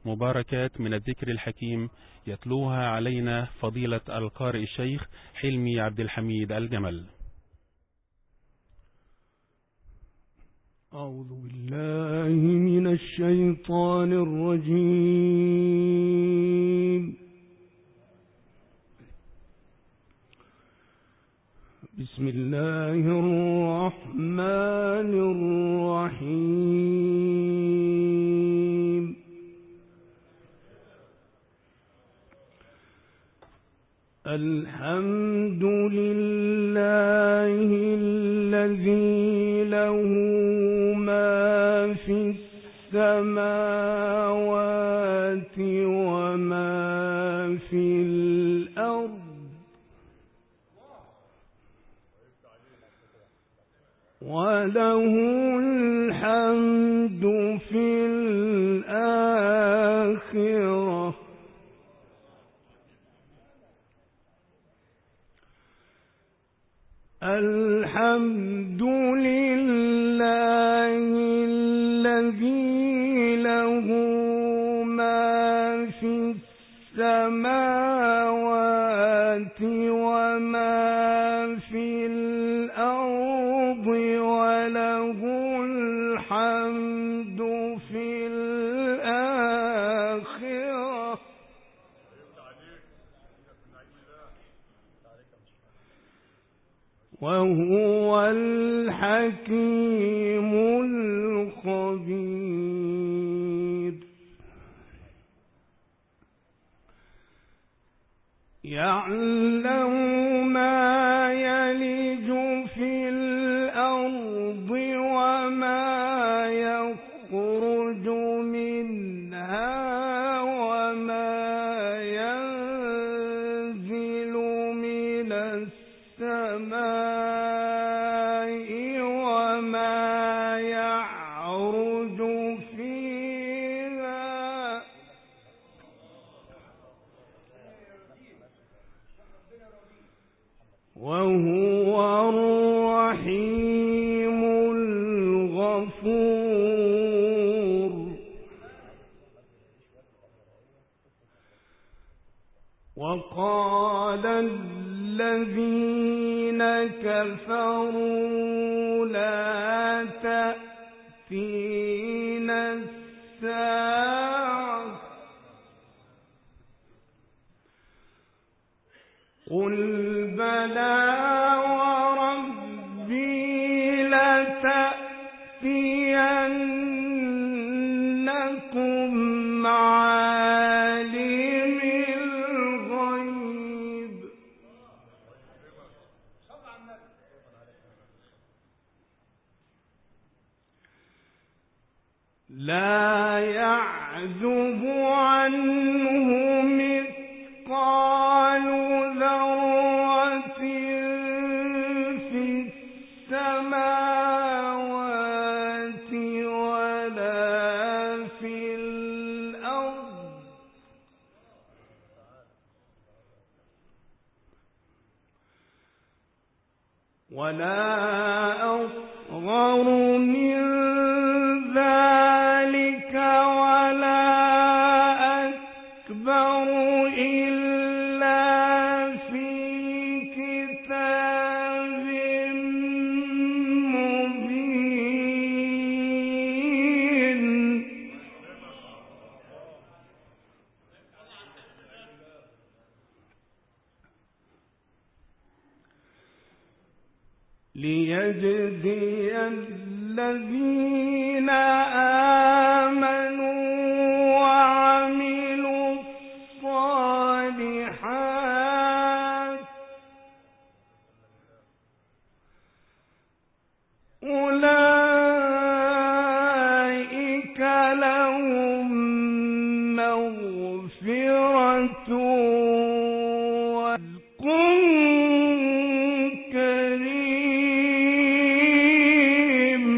مباركات من الذكر الحكيم يتلوها علينا فضيلة القارئ الشيخ حلمي عبد الحميد الجمل. أعوذ بالله من الشيطان الرجيم. بسم الله الرحمن الرحيم. الحمد لله الذي له ما في السماوات وما في الأرض، وله الحمد في الآخرة. الحمد لله الذي له ما في السماوات وما في الأرض، وله الحمد في الآخرة. وهو الحكيم الخبير. يعلم ما يلج في الأرض وما يخرج منها وما ينزل من السماء وما يعرج فيها، وهو الرحيم الغفور. وقال الذين كفروا لا تأتينا الساعة، قل بلى وربي لتأتينكم عالم الغيب لا يعزب عنه مثقال ذرة في السماوات ولا في الأرض، ولا أصغر من ذلك ولا أكبر إلا في كتاب مبين. ليجزي الذين آمنوا وعملوا الصالحات أولئك لهم مغفرة ورزق كريم.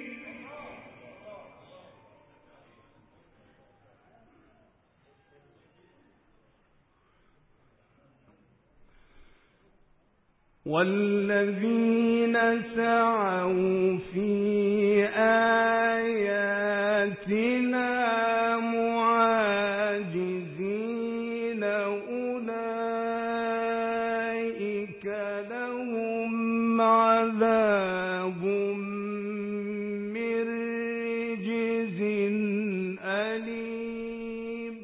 والذين سعوا في آياتنا معاجزين عذاب من رجز أليم.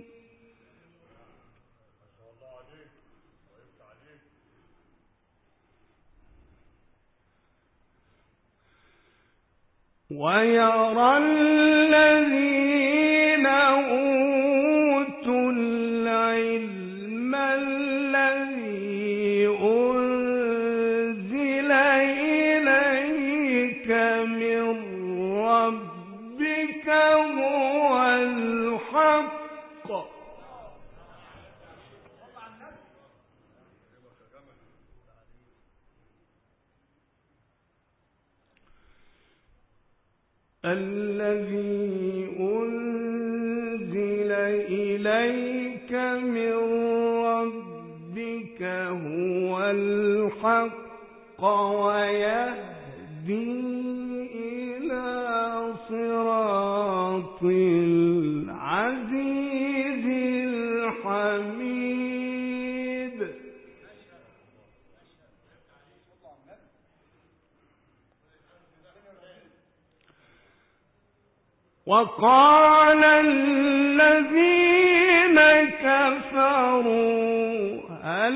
ويرى الذين أوتوا العلم الذي أنزل إليك من ربك هو الحق الذي أنزل إليك من ربك هو الحق ويهدي إلى صراط العزيز الحميد. وقال الذين كفروا هل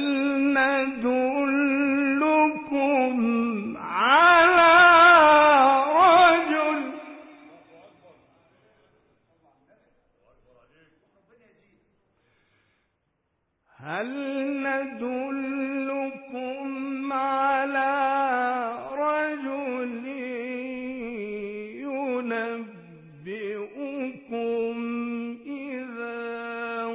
ندلكم على رجل ينبئكم إذا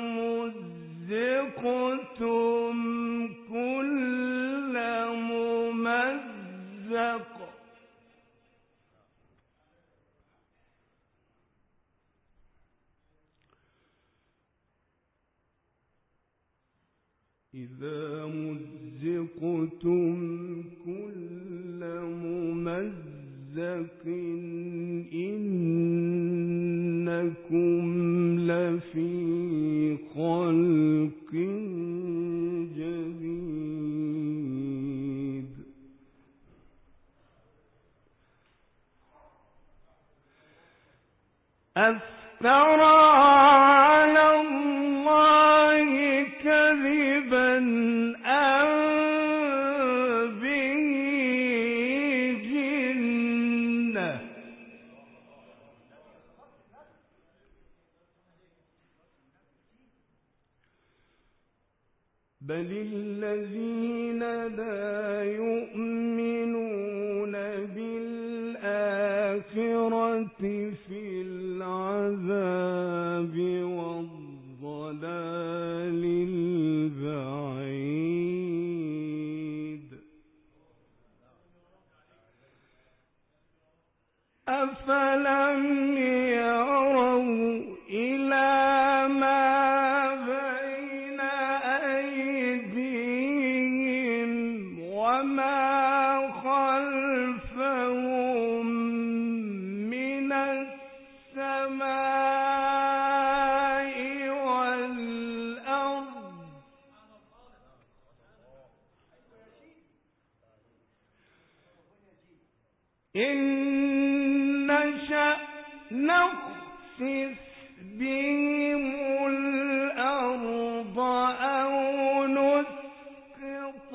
مزقتم كل ممزق إذا مزقتم كل ممزق إنكم لفي خلق جديد. أفترى على الله كذبا أم به جنة بل الذين لا يؤمنون بالآخرة في العذاب والضلال البعيد. أفلم يروا إلى ما بين أيديهم وما خلفهم من السماء والأرض إن نشأ نخسف بهم الأرض أو نسقط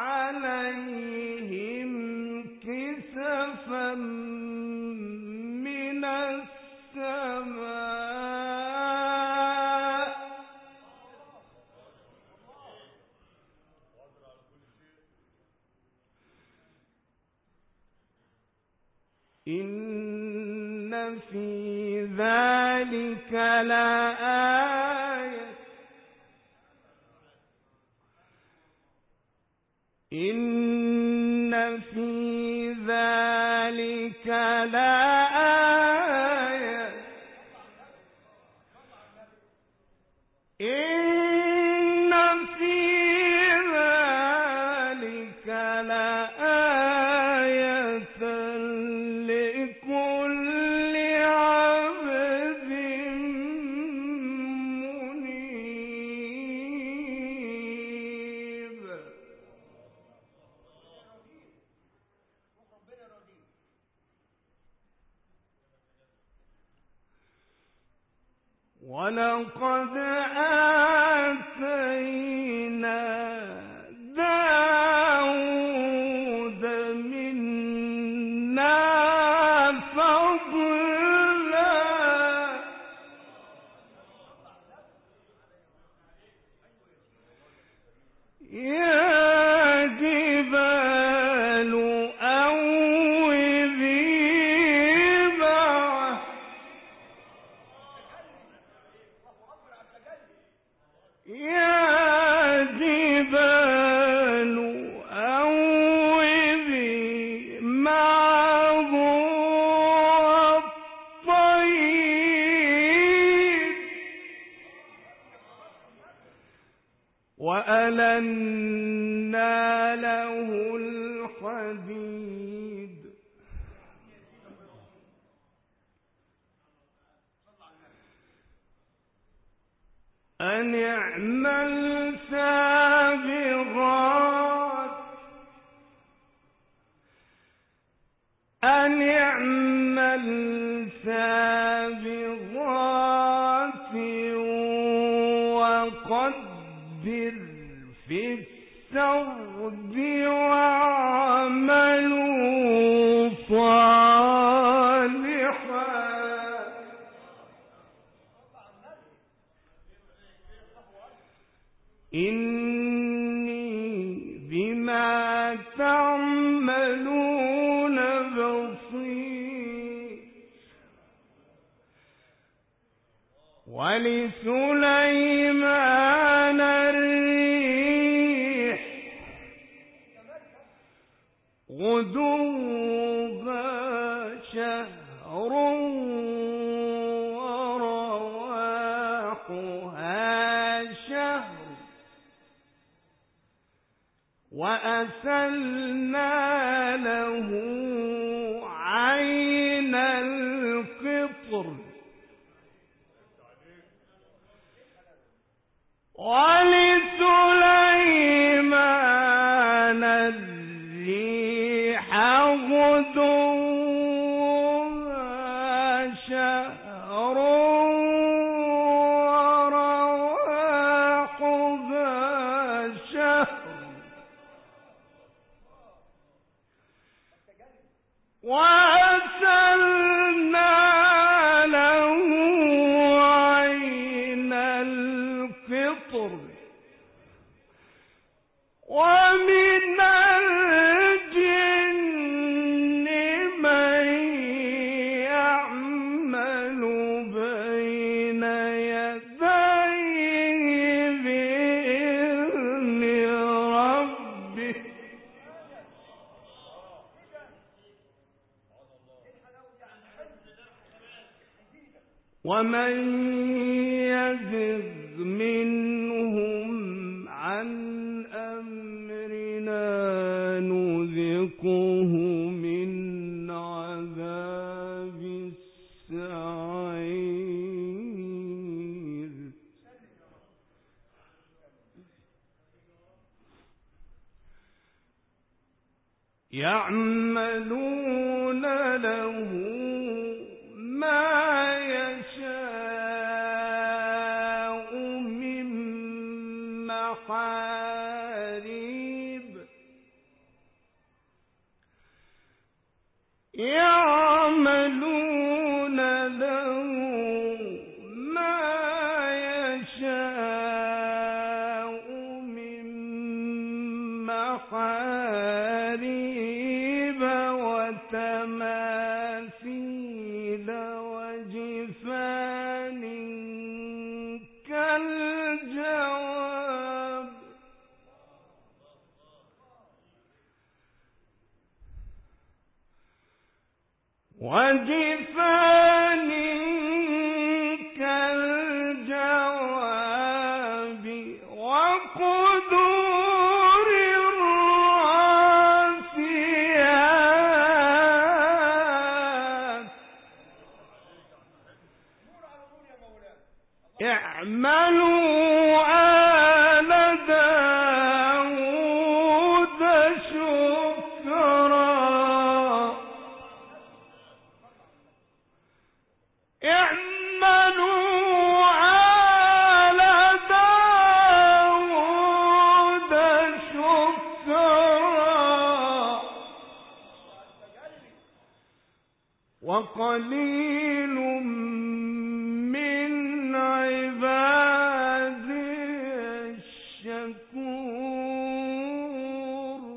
عليهم كسفا من السماء إن في ذلك لآية إن في ذلك لآية إن في ذلك لآية لكل عبد منيب. ولقد آتينا داود منا فضلا يا جبال أوبي معه يا جبال أوبي معه الطير وألنا له الحديد أن اعمل سابغات وقدر في السرد واعملوا صالحا إني بما تعملون بصير ولسليمان الريح غدوها شهر ورواحها شهر وأسلنا له عين القطر ولسليمان الريح غدوها شهر ورواحها شهر وأسلنا له عين القطر ومن الجن من يعمل بين يديه بإذن ربه ومن يزغ منهم عن أمرنا نذقه من عذاب السعير يعملون له ما يشاء من محاريب يعملون له ما يشاء من محاريب وتماثيل وجفان كالجواب وجفان كالجواب وقدور الراسيات اعملوا آل داود شكرا اعملوا وقليل من عبادي الشكور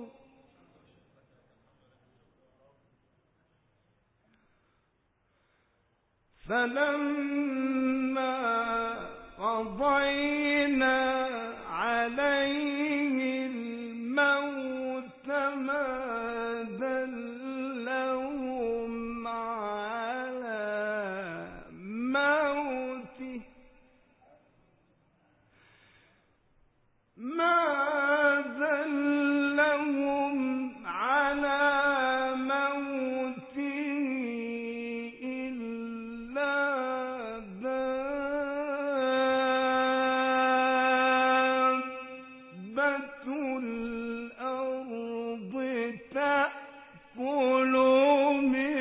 فلما قضينا عليه الموت ما دلهم على موته إلا دابة الأرض تأكل من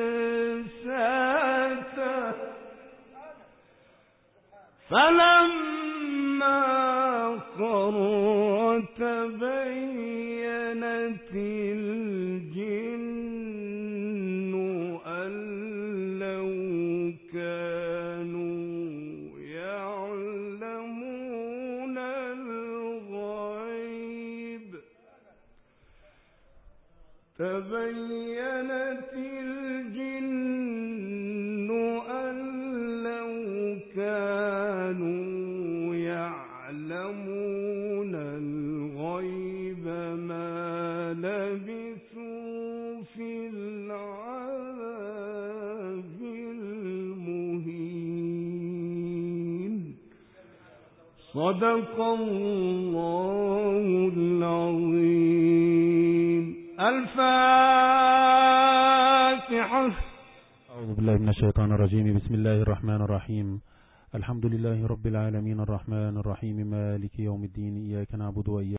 سأته فلما خر تبينت الجن أن لو كانوا يعلمون الغيب تبينت الجن أن لو كانوا يعلمون الغيب ما لبثوا في العذاب المهين صدق الله العظيم. الفاتحة. أعوذ بالله من الشيطان الرجيم. بسم الله الرحمن الرحيم. الحمد لله رب العالمين الرحمن الرحيم مالك يوم الدين إياك نعبد وإياك